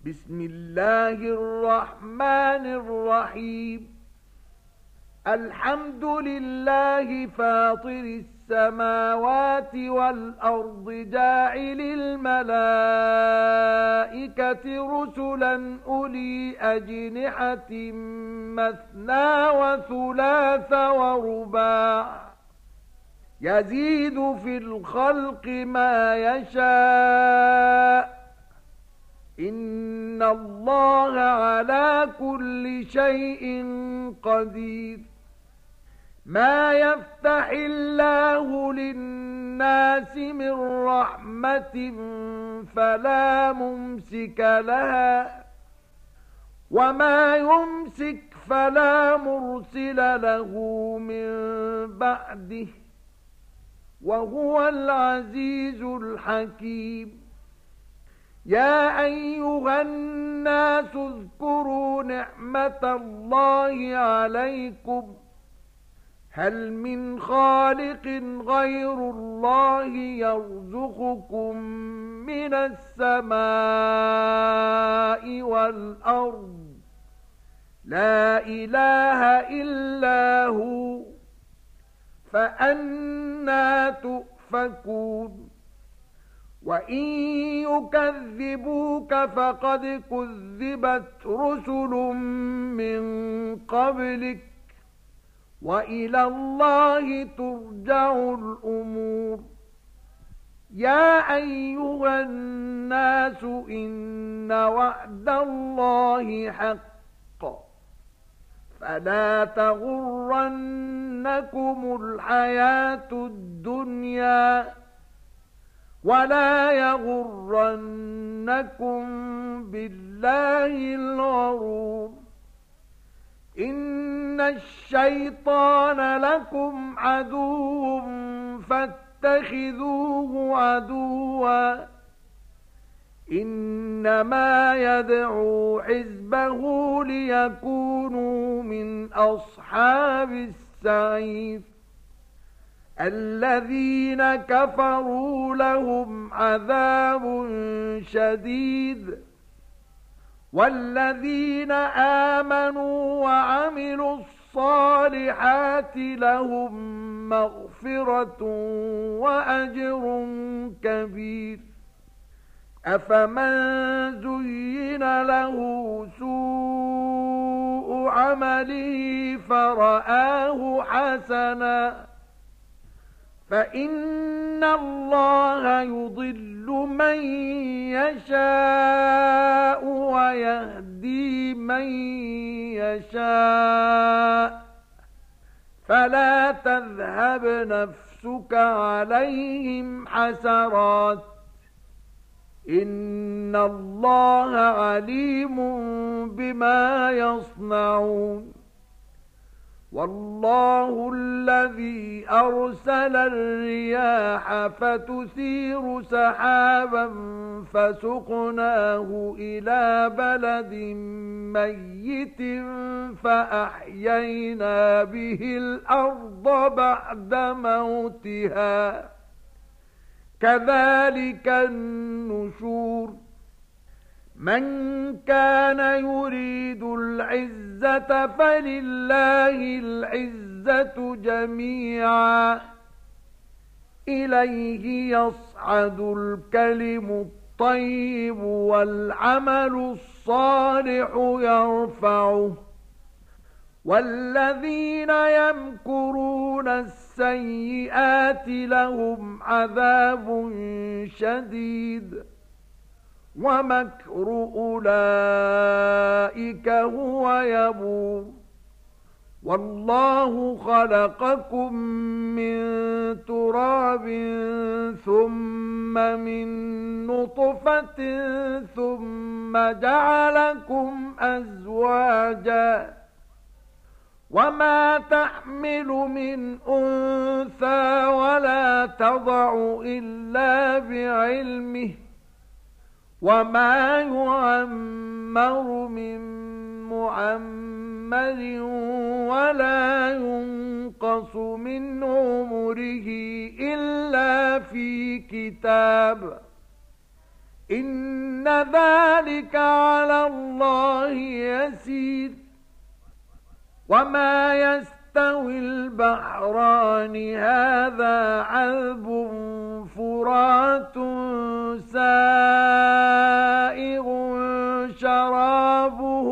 بسم الله الرحمن الرحيم. الحمد لله فاطر السماوات والأرض جاعل الملائكة رسلا أولي أجنحة مثنى وثلاث ورباع يزيد في الخلق ما يشاء إن الله على كل شيء قدير. ما يفتح الله للناس من رحمة فلا ممسك لها وما يمسك فلا مرسل له من بعده وهو العزيز الحكيم. يا أيها الناس اذكروا نعمة الله عليكم هل من خالق غير الله يرزقكم من السماء والأرض لا إله إلا هو فأنى تؤفكون. وإن يكذبوك فقد كذبت رسل من قبلك وإلى الله ترجع الأمور. يا أيها الناس إن وعد الله حق فلا تغرنكم الحياة الدنيا ولا يغرنكم بالله الغرور. إن الشيطان لكم عدو فاتخذوه عدوا إنما يدعو حزبه ليكونوا من أصحاب السعير. الذين كفروا لهم عذاب شديد والذين آمنوا وعملوا الصالحات لهم مغفرة وأجر كبير. أفمن زين له سوء عمله فرآه حسنا فإن الله يضل من يشاء ويهدي من يشاء فلا تذهب نفسك عليهم حسرات إن الله عليم بما يصنعون. والله الذي أرسل الرياح فتثير سحابا فسقناه إلى بلد ميت فأحيينا به الأرض بعد موتها كذلك النشور. من كان يريد العزة فلله العزة جميعا إليه يصعد الكلم الطيب والعمل الصالح يرفعه والذين يمكرون السيئات لهم عذاب شديد ومكر أولئك هو يبور. والله خلقكم من تراب ثم من نطفة ثم جعلكم أزواجا وما تحمل من أنثى ولا تضع إلا بعلمه وما يعمر من معمر ولا ينقص من عمره إلا في كتاب إن إن ذلك على الله يسير. وما يستوي البحران هذا عذب فرات سائغ شرابه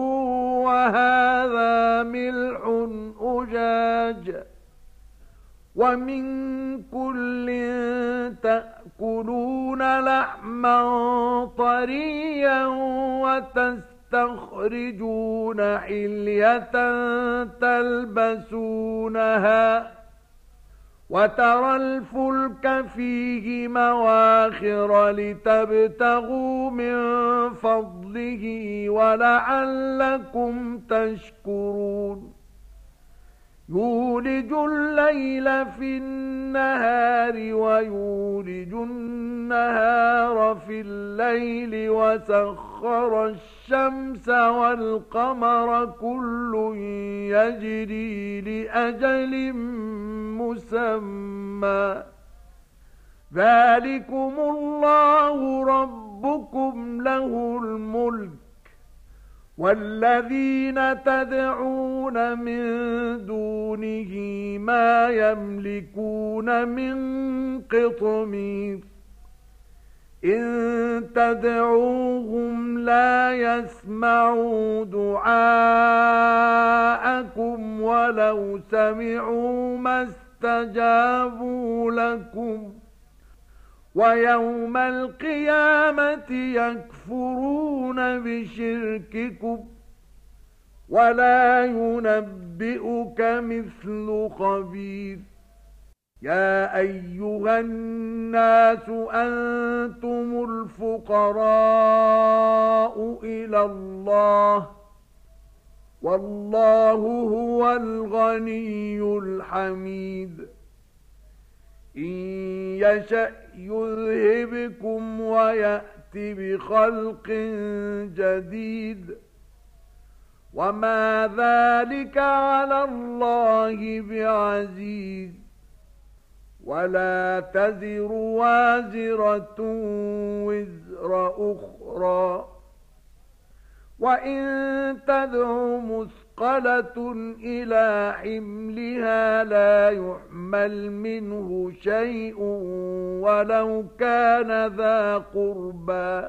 وهذا ملح أجاج ومن كل تأكلون لحما طريا وتستخرجون حلية تلبسونها وترى الفلك فيه مواخر لتبتغوا من فضله ولعلكم تشكرون. يولج الليل في النهار ويولج النهار في الليل وسخر الشمس والقمر كل يجري لأجل مسمى ذلكم الله ربكم له الملك والذين تدعون من دونه ما يملكون من قطمير إن تدعوهم لا يسمعوا دعاءكم ولو سمعوا ما استجابوا لكم ويوم القيامة يكفرون بشرككم ولا ينبئك مثل خبير. يا أيها الناس أنتم الفقراء إلى الله والله هو الغني الحميد. إن يشأ يذهبكم ويأت بخلق جديد وما ذلك على الله بعزيز. ولا تزر وازرة وزر أخرى وإن تدع مثقلة إلى حملها لا يحمل منه شيء ولو كان ذا قربى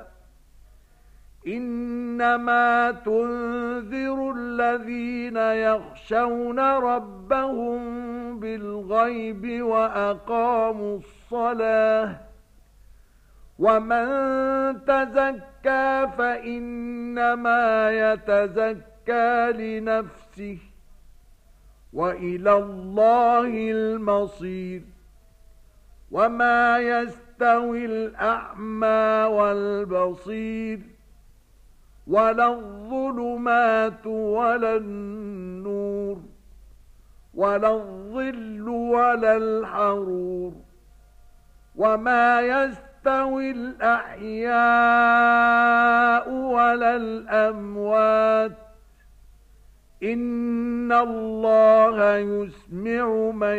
إنما تنذر الذين يخشون ربهم بالغيب وأقاموا الصلاة ومن تزكى فإنما يتزكى لنفسه وإلى الله المصير. وما يستوي الأعمى والبصير ولا الظلمات ولا النور ولا الظل ولا الحرور وما يستوي الأحياء ولا الأموات إن الله يسمع من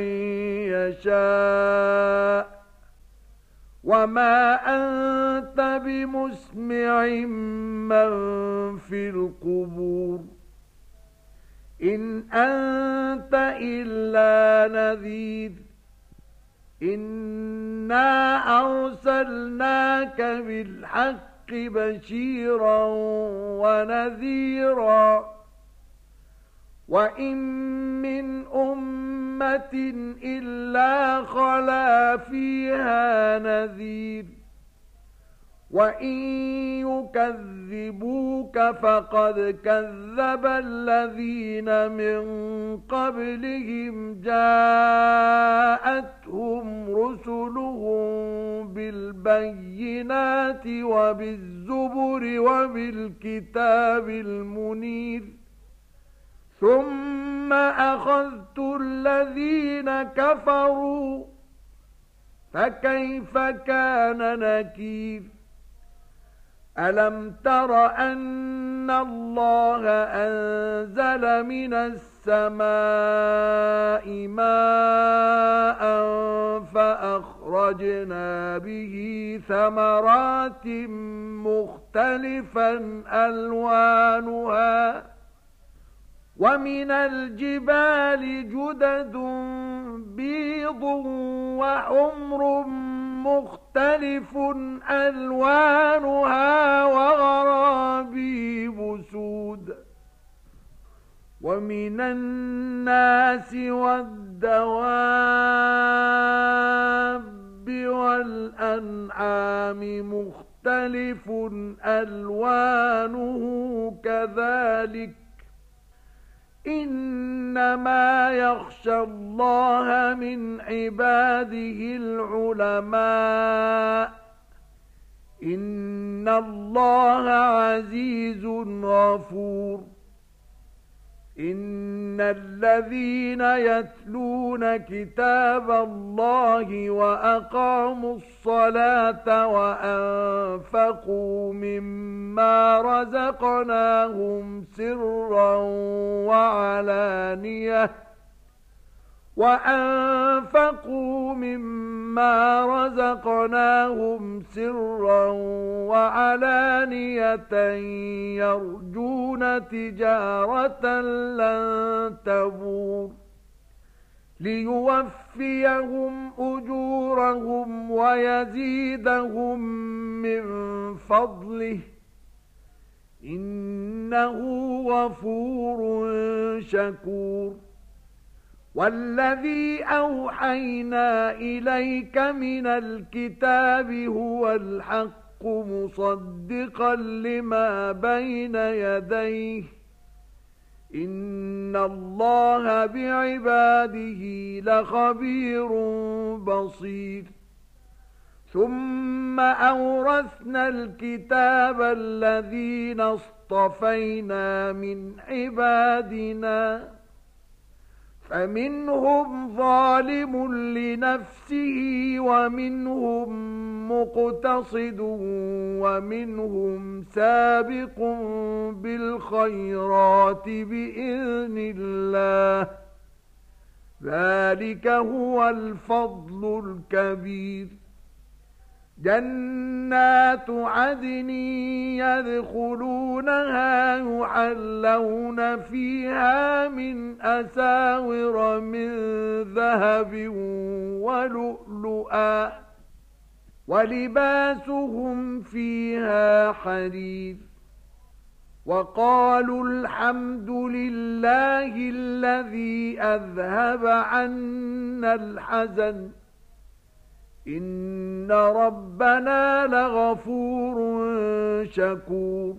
يشاء وما أنت بمسمع من في القبور إن أنت إلا نذير إنا أرسلناك بالحق بشيرا ونذيرا وإن من أمة إلا خلا فيها نذير وإن يكذبوك فقد كذب الذين من قبلهم جاءتهم رسلهم بالبينات وبالزبر وبالكتاب المنير ثم أخذت الذين كفروا فكيف كان نكير. ألم تر أن الله أنزل من السماء ماء فأخرجنا به ثمرات مختلفا ألوانها ومن الجبال جدد بيض وحمر مختلف ألوانها وغرابيب سود ومن الناس والدواب والأنعام مختلف ألوانه كذلك إنما يخشى الله من عباده العلماء إن الله عزيز غفور إن الذين يتلون كتاب الله وأقاموا الصلاة وأنفقوا مما رزقناهم سرا وعلانية يرجون تجارة لن تبور ليوفيهم أجورهم ويزيدهم من فضله إنه غفور شكور والذي أوحينا إليك من الكتاب هو الحق مصدقا لما بين يديه إن الله بعباده لخبير بصير ثم أورثنا الكتاب الذين اصطفينا من عبادنا فمنهم ظالم لنفسه ومنهم مقتصد ومنهم سابق بالخيرات بإذن الله ذلك هو الفضل الكبير جنات عدن يدخلونها يحلون فيها من أساور من ذهب ولؤلؤا ولباسهم فيها حرير وقالوا الحمد لله الذي أذهب عنا الحزن إن ربنا لغفور شكور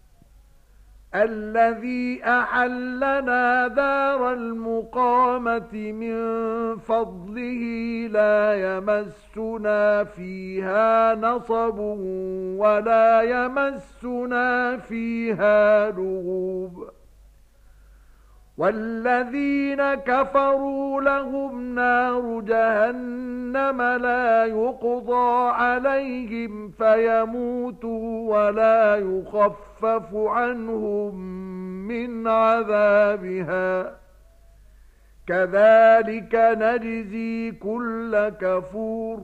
الذي أحلنا دار المقامة من فضله لا يمسنا فيها نصب ولا يمسنا فيها لغوب والذين كفروا لهم نار جهنم لا يقضى عليهم فيموتوا ولا يخفف عنهم من عذابها كذلك نجزي كل كفور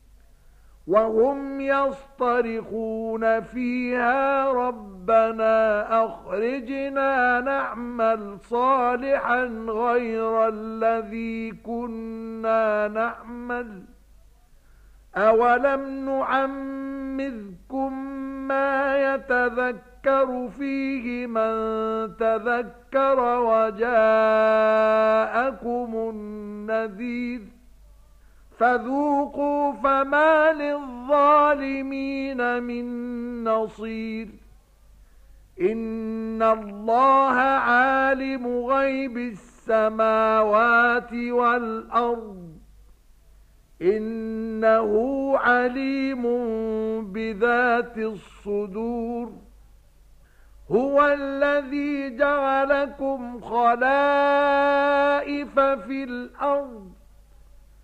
وهم يصطرخون فيها ربنا أخرجنا نعمل صالحا غير الذي كنا نعمل أولم نعمركم ما يتذكر فيه من تذكر وجاءكم النذير فذوقوا فما للظالمين من نصير إن الله عالم غيب السماوات والأرض إنه عليم بذات الصدور هو الذي جعلكم خلائف في الأرض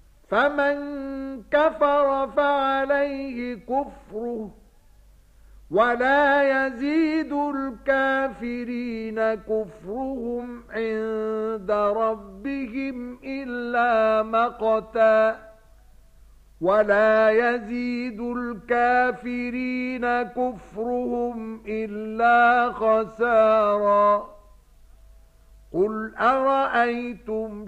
فمن كفر فعليه كفره ولا يزيد الكافرين كفرهم عند ربهم إلا مقتا ولا يزيد الكافرين كفرهم إلا خسارا قل أرأيتم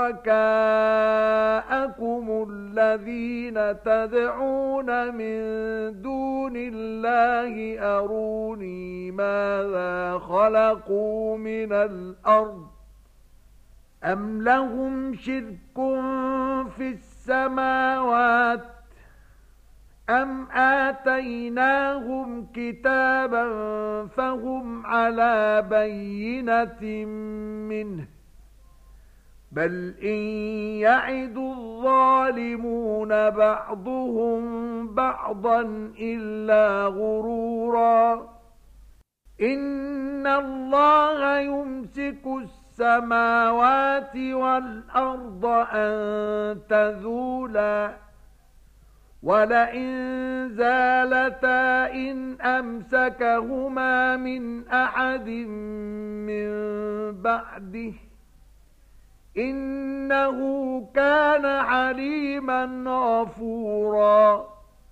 شركاءكم الذين تدعون من دون الله أروني ماذا خلقوا من الأرض أم لهم شرك في السماوات أم آتيناهم كتابا فهم على بينة منه بل إن يعد الظالمون بعضهم بعضا إلا غرورا إن الله يمسك السماوات والأرض أن تزولا ولئن زالتا إن أمسكهما من أحد من بعده إنه كان عليما غفورا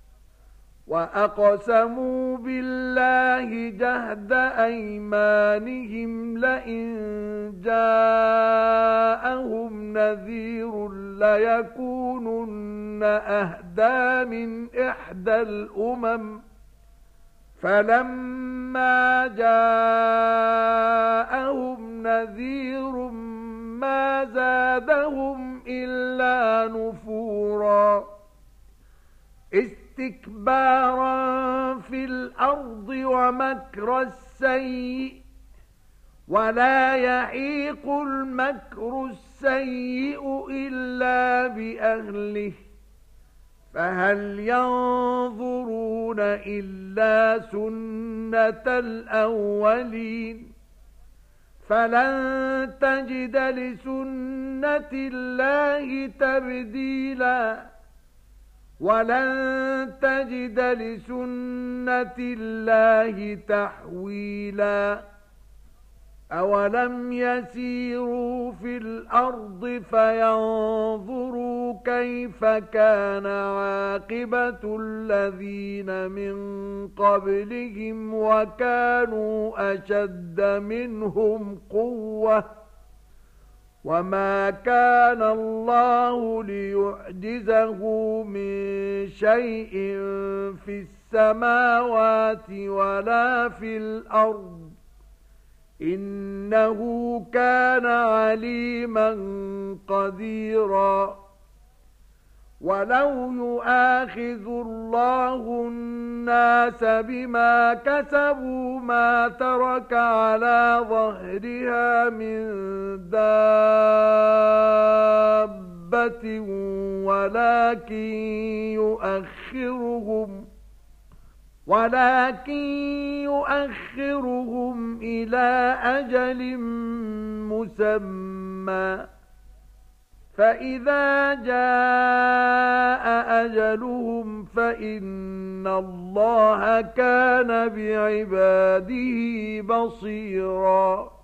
وأقسموا بالله جهد أيمانهم لئن جاءهم نذير ليكونن أهدى من إحدى الأمم فلما جاءهم نذير ما زادهم إلا نفورا استكبارا في الأرض ومكر السيء ولا يحيق المكر السيء إلا بأهله فهل ينظرون إلا سنة الأولين فلن تجد لسنة الله تبديلا ولن تجد لسنة الله تحويلا أولم يسيروا في الأرض فينظروا كيف كان عاقبة الذين من قبلهم وكانوا أشد منهم قوة وما كان الله ليعجزه من شيء في السماوات ولا في الأرض إنه كان عليما قديرا ولو يؤاخذ الله الناس بما كسبوا ما ترك على ظهرها من دابة ولكن يؤخرهم إلى أجل مسمى فإذا جاء أجلهم فإن الله كان بعباده بصيراً